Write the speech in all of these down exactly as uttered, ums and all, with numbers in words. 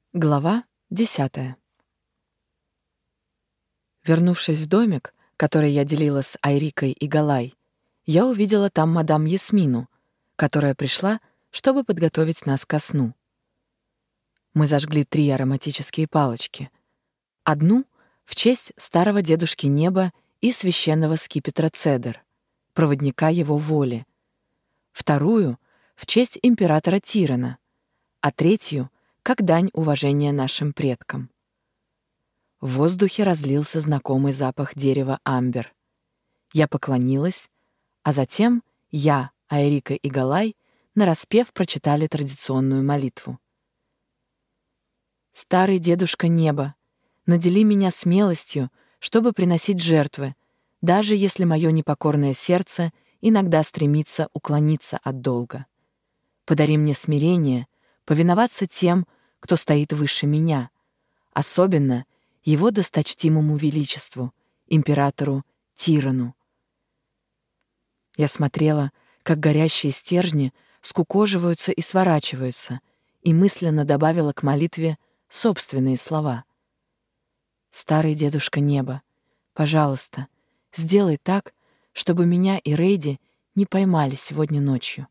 Глава десятая. Вернувшись в домик, который я делила с Айрикой и Галай, я увидела там мадам Ясмину, которая пришла, чтобы подготовить нас ко сну. Мы зажгли три ароматические палочки. Одну — в честь старого дедушки неба и священного скипетра Цедр, проводника его воли. Вторую — в честь императора Тирана, а третью — как дань уважения нашим предкам. В воздухе разлился знакомый запах дерева амбер. Я поклонилась, а затем я, Айрика и Галай нараспев прочитали традиционную молитву. «Старый дедушка неба, надели меня смелостью, чтобы приносить жертвы, даже если мое непокорное сердце иногда стремится уклониться от долга. Подари мне смирение, повиноваться тем, кто стоит выше меня, особенно его досточтимому величеству, императору Тирану». Я смотрела, как горящие стержни скукоживаются и сворачиваются, и мысленно добавила к молитве собственные слова. «Старый дедушка неба, пожалуйста, сделай так, чтобы меня и Рейди не поймали сегодня ночью».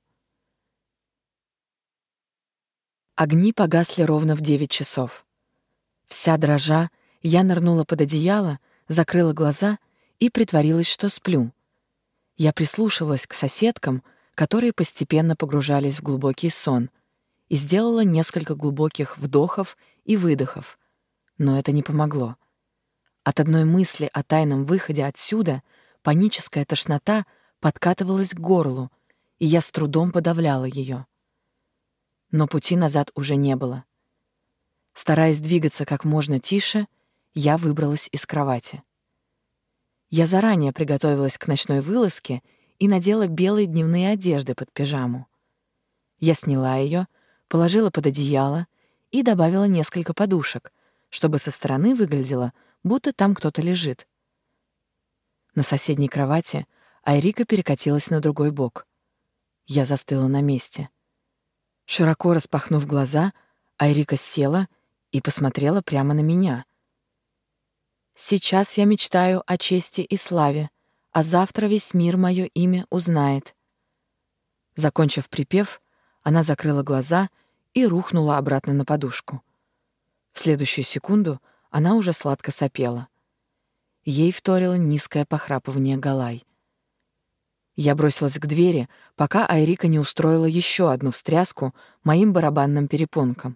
Огни погасли ровно в девять часов. Вся дрожа, я нырнула под одеяло, закрыла глаза и притворилась, что сплю. Я прислушивалась к соседкам, которые постепенно погружались в глубокий сон, и сделала несколько глубоких вдохов и выдохов, но это не помогло. От одной мысли о тайном выходе отсюда паническая тошнота подкатывалась к горлу, и я с трудом подавляла ее. Но пути назад уже не было. Стараясь двигаться как можно тише, я выбралась из кровати. Я заранее приготовилась к ночной вылазке и надела белые дневные одежды под пижаму. Я сняла ее, положила под одеяло и добавила несколько подушек, чтобы со стороны выглядело, будто там кто-то лежит. На соседней кровати Айрика перекатилась на другой бок. Я застыла на месте. Широко распахнув глаза, Айрика села и посмотрела прямо на меня. «Сейчас я мечтаю о чести и славе, а завтра весь мир мое имя узнает». Закончив припев, она закрыла глаза и рухнула обратно на подушку. В следующую секунду она уже сладко сопела. Ей вторило низкое похрапывание Галай. Я бросилась к двери, пока Айрика не устроила еще одну встряску моим барабанным перепонкам.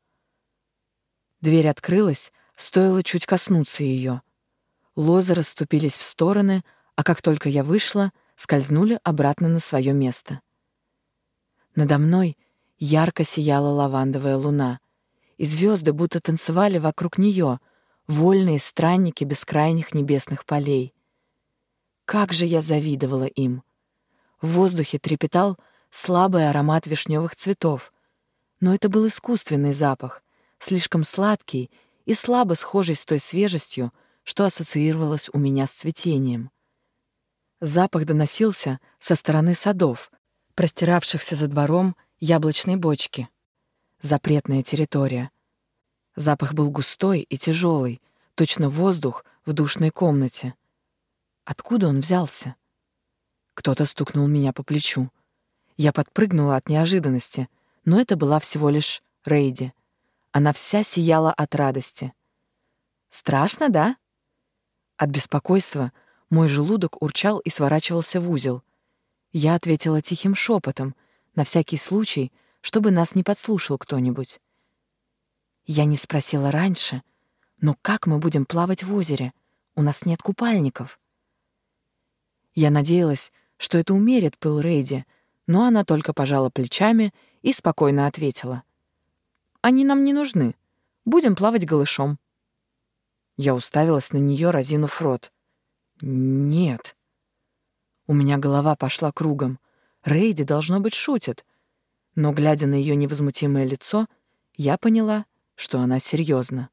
Дверь открылась, стоило чуть коснуться ее. Лозы расступились в стороны, а как только я вышла, скользнули обратно на свое место. Надо мной ярко сияла лавандовая луна, и звезды будто танцевали вокруг нее, вольные странники бескрайних небесных полей. Как же я завидовала им! В воздухе трепетал слабый аромат вишневых цветов, но это был искусственный запах, слишком сладкий и слабо схожий с той свежестью, что ассоциировалось у меня с цветением. Запах доносился со стороны садов, простиравшихся за двором яблочной бочки. Запретная территория. Запах был густой и тяжелый, точно воздух в душной комнате. Откуда он взялся? Кто-то стукнул меня по плечу. Я подпрыгнула от неожиданности, но это была всего лишь Рейди. Она вся сияла от радости. «Страшно, да?» От беспокойства мой желудок урчал и сворачивался в узел. Я ответила тихим шепотом, на всякий случай, чтобы нас не подслушал кто-нибудь. «Я не спросила раньше, но как мы будем плавать в озере? У нас нет купальников». Я надеялась, что это умерит пыл Рейди, но она только пожала плечами и спокойно ответила: «Они нам не нужны. Будем плавать голышом». Я уставилась на нее, разинув рот. «Нет». У меня голова пошла кругом. Рейди, должно быть, шутит. Но, глядя на ее невозмутимое лицо, я поняла, что она серьезна.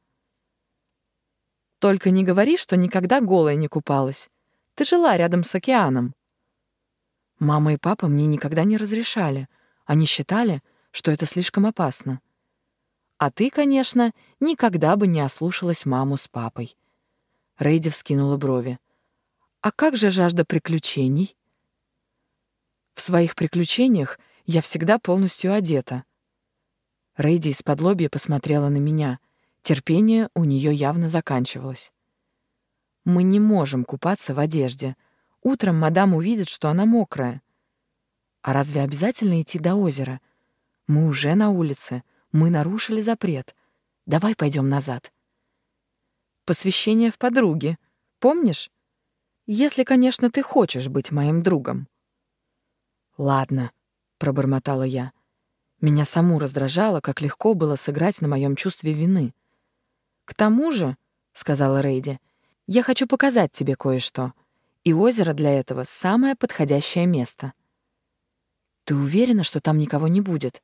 «Только не говори, что никогда голая не купалась. Ты жила рядом с океаном». Мама и папа мне никогда не разрешали. Они считали, что это слишком опасно. А ты, конечно, никогда бы не ослушалась маму с папой». Рейди вскинула брови. «А как же жажда приключений?» «В своих приключениях я всегда полностью одета». Рейди из-подлобья посмотрела на меня. Терпение у нее явно заканчивалось. «Мы не можем купаться в одежде. Утром мадам увидит, что она мокрая». «А разве обязательно идти до озера? Мы уже на улице. Мы нарушили запрет. Давай пойдем назад». «Посвящение в подруги. Помнишь? Если, конечно, ты хочешь быть моим другом». «Ладно», — пробормотала я. Меня саму раздражало, как легко было сыграть на моем чувстве вины. «К тому же», — сказала Рейди, — «я хочу показать тебе кое-что, и озеро для этого самое подходящее место». «Ты уверена, что там никого не будет?»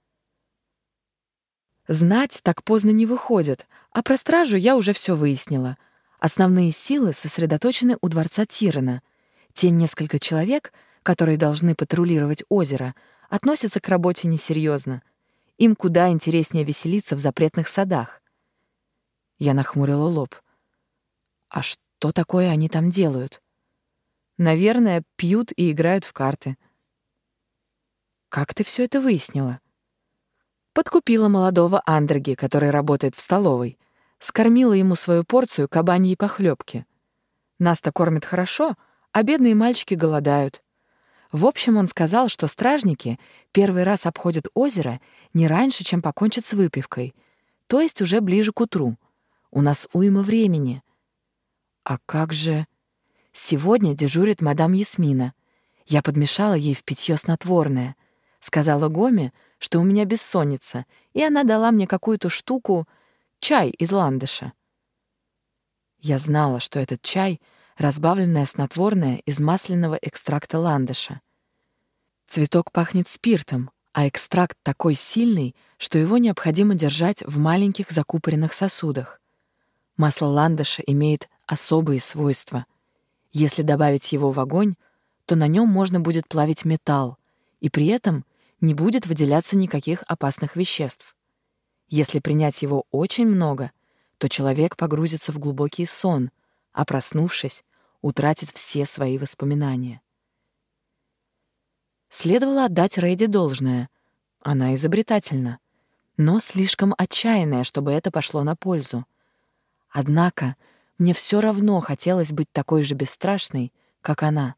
«Знать так поздно не выходит, а про стражу я уже все выяснила. Основные силы сосредоточены у дворца Тирана. Те несколько человек, которые должны патрулировать озеро, относятся к работе несерьезно. Им куда интереснее веселиться в запретных садах». Я нахмурила лоб. «А что такое они там делают?» «Наверное, пьют и играют в карты». «Как ты все это выяснила?» Подкупила молодого Андерги, который работает в столовой. Скормила ему свою порцию кабаньей похлебки. Нас-то кормят хорошо, а бедные мальчики голодают. В общем, он сказал, что стражники первый раз обходят озеро не раньше, чем покончат с выпивкой, то есть уже ближе к утру. У нас уйма времени. А как же... Сегодня дежурит мадам Ясмина. Я подмешала ей в питье снотворное. Сказала Гоме, что у меня бессонница, и она дала мне какую-то штуку, чай из ландыша. Я знала, что этот чай — разбавленное снотворное из масляного экстракта ландыша. Цветок пахнет спиртом, а экстракт такой сильный, что его необходимо держать в маленьких закупоренных сосудах. Масло ландыша имеет особые свойства. Если добавить его в огонь, то на нем можно будет плавить металл, и при этом не будет выделяться никаких опасных веществ. Если принять его очень много, то человек погрузится в глубокий сон, а проснувшись, утратит все свои воспоминания. Следовало отдать Рейди должное. Она изобретательна, но слишком отчаянная, чтобы это пошло на пользу. Однако мне все равно хотелось быть такой же бесстрашной, как она.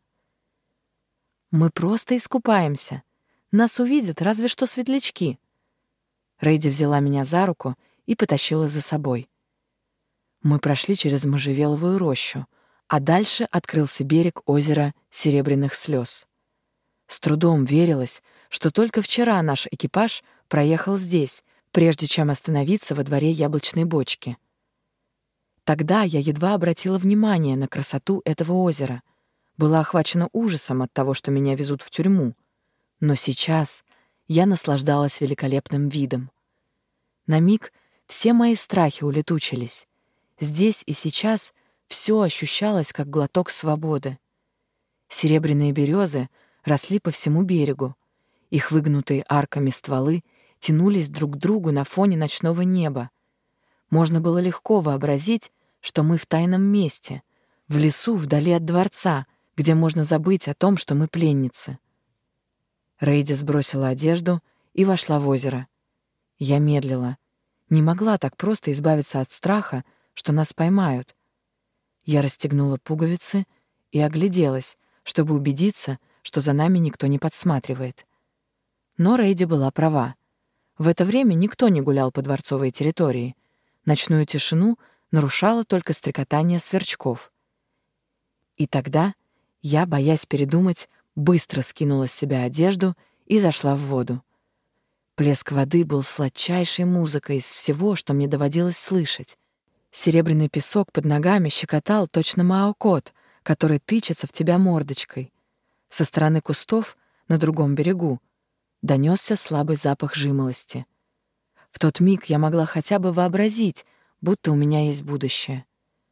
«Мы просто искупаемся. Нас увидят разве что светлячки». Рейди взяла меня за руку и потащила за собой. Мы прошли через можжевеловую рощу, а дальше открылся берег озера Серебряных слез. С трудом верилось, что только вчера наш экипаж проехал здесь, прежде чем остановиться во дворе яблочной бочки. Тогда я едва обратила внимание на красоту этого озера, была охвачена ужасом от того, что меня везут в тюрьму. Но сейчас я наслаждалась великолепным видом. На миг все мои страхи улетучились. Здесь и сейчас все ощущалось, как глоток свободы. Серебряные березы росли по всему берегу. Их выгнутые арками стволы тянулись друг к другу на фоне ночного неба. Можно было легко вообразить, что мы в тайном месте, в лесу вдали от дворца, где можно забыть о том, что мы пленницы. Рейди сбросила одежду и вошла в озеро. Я медлила. Не могла так просто избавиться от страха, что нас поймают. Я расстегнула пуговицы и огляделась, чтобы убедиться, что за нами никто не подсматривает. Но Рейди была права. В это время никто не гулял по дворцовой территории. Ночную тишину нарушало только стрекотание сверчков. И тогда я, боясь передумать, быстро скинула с себя одежду и зашла в воду. Плеск воды был сладчайшей музыкой из всего, что мне доводилось слышать. Серебряный песок под ногами щекотал точно маокот, который тычется в тебя мордочкой. Со стороны кустов, на другом берегу, донесся слабый запах жимолости. В тот миг я могла хотя бы вообразить, будто у меня есть будущее.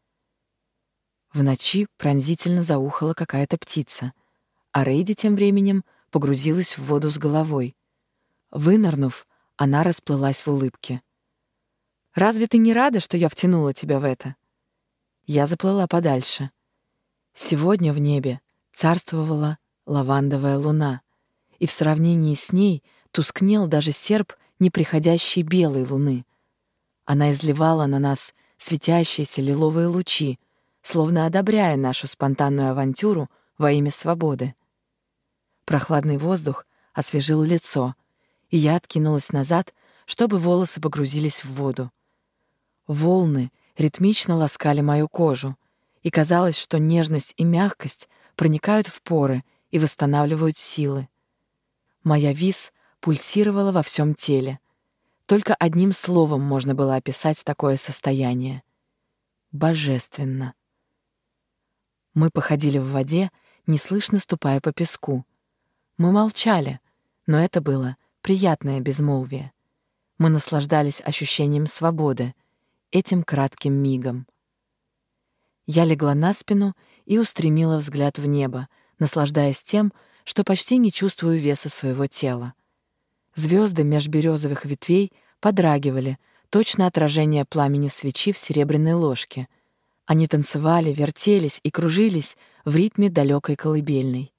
В ночи пронзительно заухала какая-то птица, а Рейди тем временем погрузилась в воду с головой. Вынырнув, она расплылась в улыбке. Разве ты не рада, что я втянула тебя в это?» Я заплыла подальше. Сегодня в небе царствовала лавандовая луна, и в сравнении с ней тускнел даже серп неприходящей белой луны. Она изливала на нас светящиеся лиловые лучи, словно одобряя нашу спонтанную авантюру во имя свободы. Прохладный воздух освежил лицо, и я откинулась назад, чтобы волосы погрузились в воду. Волны ритмично ласкали мою кожу, и казалось, что нежность и мягкость проникают в поры и восстанавливают силы. Моя вис пульсировала во всем теле. Только одним словом можно было описать такое состояние. Божественно. Мы походили в воде, неслышно ступая по песку. Мы молчали, но это было приятное безмолвие. Мы наслаждались ощущением свободы, этим кратким мигом. Я легла на спину и устремила взгляд в небо, наслаждаясь тем, что почти не чувствую веса своего тела. Звезды меж березовых ветвей подрагивали, точно отражение пламени свечи в серебряной ложке. Они танцевали, вертелись и кружились в ритме далекой колыбельной.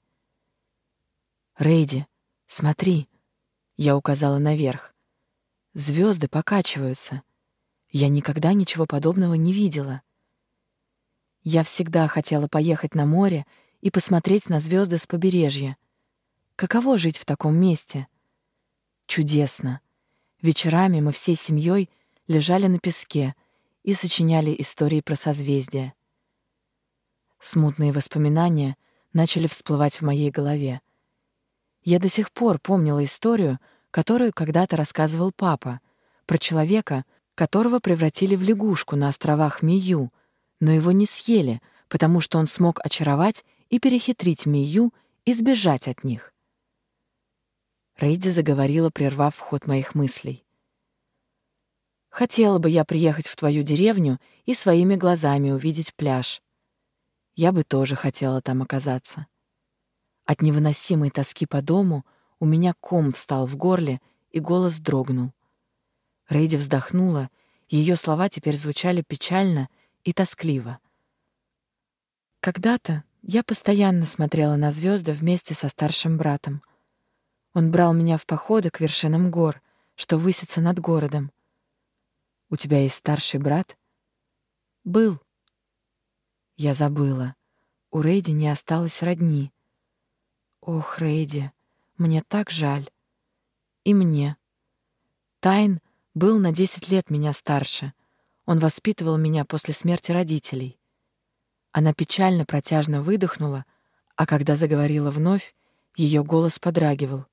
«Рейди, смотри!» — я указала наверх. «Звезды покачиваются. Я никогда ничего подобного не видела. Я всегда хотела поехать на море и посмотреть на звезды с побережья. Каково жить в таком месте? Чудесно. Вечерами мы всей семьей лежали на песке и сочиняли истории про созвездия. Смутные воспоминания начали всплывать в моей голове. Я до сих пор помнила историю, которую когда-то рассказывал папа, про человека, которого превратили в лягушку на островах Мию, но его не съели, потому что он смог очаровать и перехитрить Мию и сбежать от них. Рейди заговорила, прервав ход моих мыслей. «Хотела бы я приехать в твою деревню и своими глазами увидеть пляж. Я бы тоже хотела там оказаться». От невыносимой тоски по дому у меня ком встал в горле, и голос дрогнул. Рейди вздохнула, ее слова теперь звучали печально и тоскливо. «Когда-то я постоянно смотрела на звезды вместе со старшим братом. Он брал меня в походы к вершинам гор, что высятся над городом. У тебя есть старший брат?» «Был». Я забыла. У Рейди не осталось родни. Ох, Рейди, мне так жаль. И мне. Тайн был на десять лет меня старше. Он воспитывал меня после смерти родителей. Она печально протяжно выдохнула, а когда заговорила вновь, ее голос подрагивал.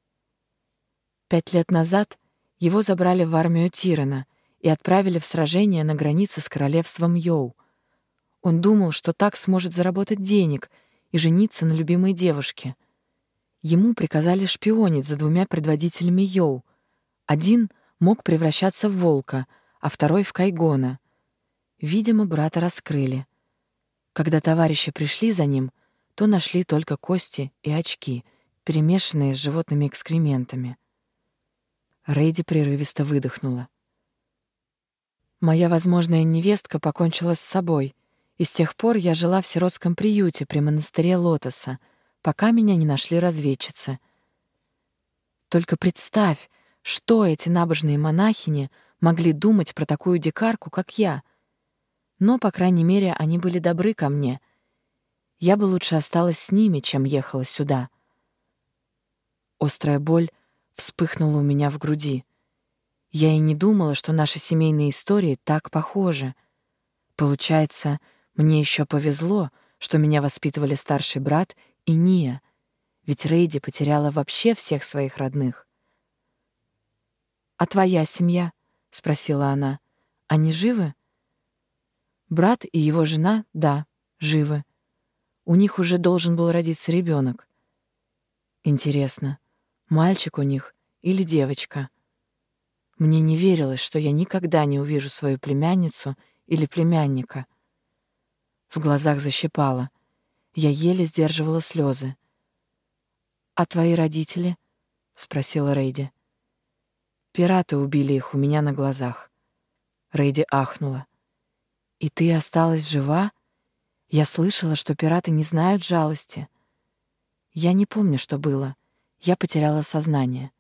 Пять лет назад его забрали в армию Тирана и отправили в сражение на границе с королевством Йоу. Он думал, что так сможет заработать денег и жениться на любимой девушке. Ему приказали шпионить за двумя предводителями Йоу. Один мог превращаться в волка, а второй — в Кайгона. Видимо, брата раскрыли. Когда товарищи пришли за ним, то нашли только кости и очки, перемешанные с животными экскрементами. Рейди прерывисто выдохнула. «Моя возможная невестка покончила с собой, и с тех пор я жила в сиротском приюте при монастыре Лотоса, пока меня не нашли разведчицы. Только представь, что эти набожные монахини могли думать про такую дикарку, как я. Но, по крайней мере, они были добры ко мне. Я бы лучше осталась с ними, чем ехала сюда». Острая боль вспыхнула у меня в груди. Я и не думала, что наши семейные истории так похожи. Получается, мне еще повезло, что меня воспитывали старший брат и Ния, ведь Рейди потеряла вообще всех своих родных. «А твоя семья?» — спросила она. «Они живы?» Брат и его жена, да, живы. У них уже должен был родиться ребенок. Интересно, мальчик у них или девочка? Мне не верилось, что я никогда не увижу свою племянницу или племянника. В глазах защипало. Я еле сдерживала слезы. «А твои родители?» — спросила Рейди. «Пираты убили их у меня на глазах. Рейди ахнула. «И ты осталась жива? Я слышала, что пираты не знают жалости». Я не помню, что было. Я потеряла сознание.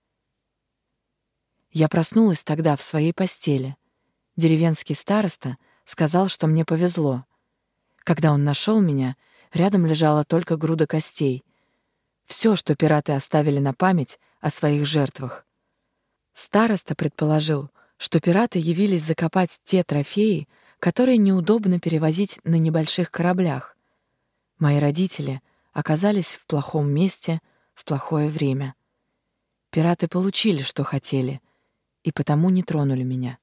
Я проснулась тогда в своей постели. Деревенский староста сказал, что мне повезло. Когда он нашел меня, рядом лежала только груда костей. Все, что пираты оставили на память о своих жертвах. Староста предположил, что пираты явились закопать те трофеи, которые неудобно перевозить на небольших кораблях. Мои родители оказались в плохом месте в плохое время. Пираты получили, что хотели, и потому не тронули меня.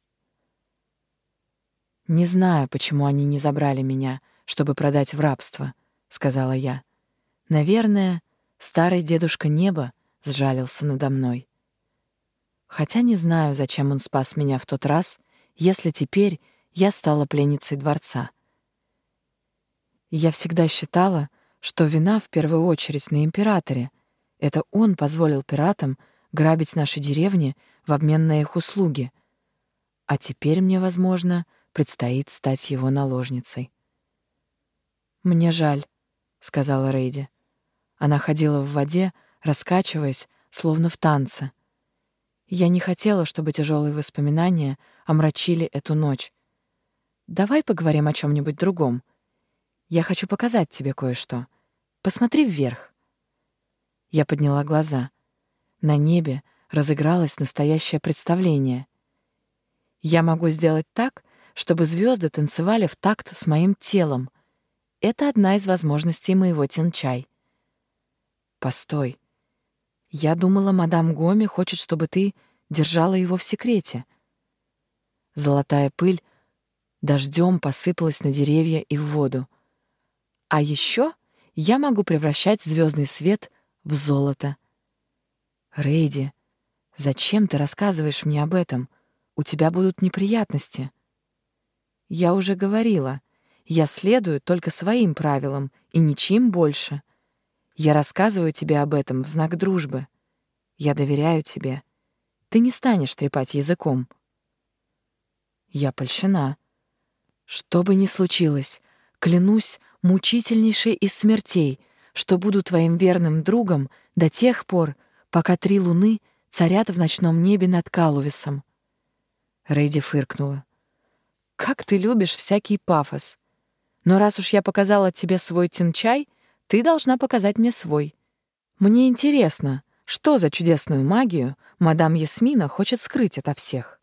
«Не знаю, почему они не забрали меня, чтобы продать в рабство», — сказала я. «Наверное, старый дедушка Неба сжалился надо мной. Хотя не знаю, зачем он спас меня в тот раз, если теперь я стала пленницей дворца. Я всегда считала, что вина в первую очередь на императоре. Это он позволил пиратам грабить наши деревни в обмен на их услуги. А теперь мне, возможно, предстоит стать его наложницей». «Мне жаль», — сказала Рейди. Она ходила в воде, раскачиваясь, словно в танце. Я не хотела, чтобы тяжелые воспоминания омрачили эту ночь. «Давай поговорим о чем-нибудь другом. Я хочу показать тебе кое-что. Посмотри вверх». Я подняла глаза. На небе разыгралось настоящее представление. Я могу сделать так, чтобы звезды танцевали в такт с моим телом. Это одна из возможностей моего тинчай. Постой. Я думала, мадам Гоми хочет, чтобы ты держала его в секрете. Золотая пыль дождем посыпалась на деревья и в воду. А еще я могу превращать звездный свет в золото. Рейди, зачем ты рассказываешь мне об этом? У тебя будут неприятности. Я уже говорила, я следую только своим правилам и ничем больше. Я рассказываю тебе об этом в знак дружбы. Я доверяю тебе. Ты не станешь трепать языком. Я польщена. Что бы ни случилось, клянусь мучительнейшей из смертей, что буду твоим верным другом до тех пор, пока три луны царят в ночном небе над Калувисом. Рейди фыркнула. «Как ты любишь всякий пафос. Но раз уж я показала тебе свой тинчай, ты должна показать мне свой. Мне интересно, что за чудесную магию мадам Ясмина хочет скрыть ото всех?»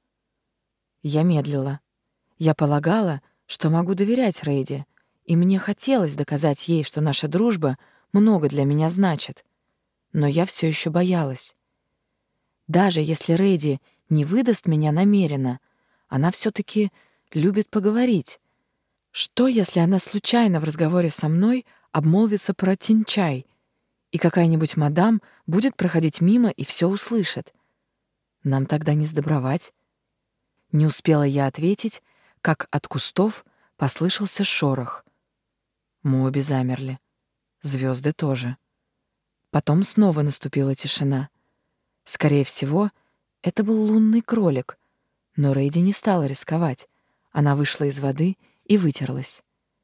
Я медлила. Я полагала, что могу доверять Рейди, и мне хотелось доказать ей, что наша дружба много для меня значит. Но я все еще боялась. Даже если Рейди не выдаст меня намеренно, она все-таки любит поговорить. Что, если она случайно в разговоре со мной обмолвится про тинчай, и какая-нибудь мадам будет проходить мимо и все услышит? Нам тогда не сдобровать. Не успела я ответить, как от кустов послышался шорох. Мы обе замерли. Звезды тоже. Потом снова наступила тишина. Скорее всего, это был лунный кролик, но Рейди не стала рисковать. Она вышла из воды и вытерлась.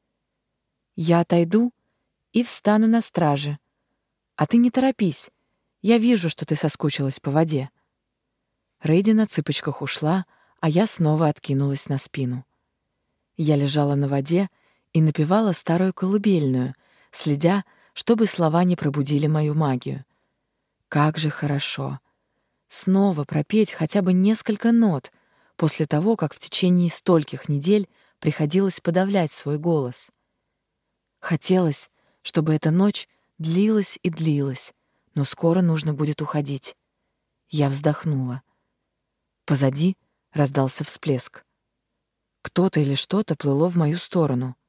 «Я отойду и встану на страже. А ты не торопись. Я вижу, что ты соскучилась по воде». Рейди на цыпочках ушла, а я снова откинулась на спину. Я лежала на воде и напевала старую колыбельную, следя, чтобы слова не пробудили мою магию. Как же хорошо! Снова пропеть хотя бы несколько нот после того, как в течение стольких недель приходилось подавлять свой голос. Хотелось, чтобы эта ночь длилась и длилась, но скоро нужно будет уходить. Я вздохнула. Позади раздался всплеск. Кто-то или что-то плыло в мою сторону.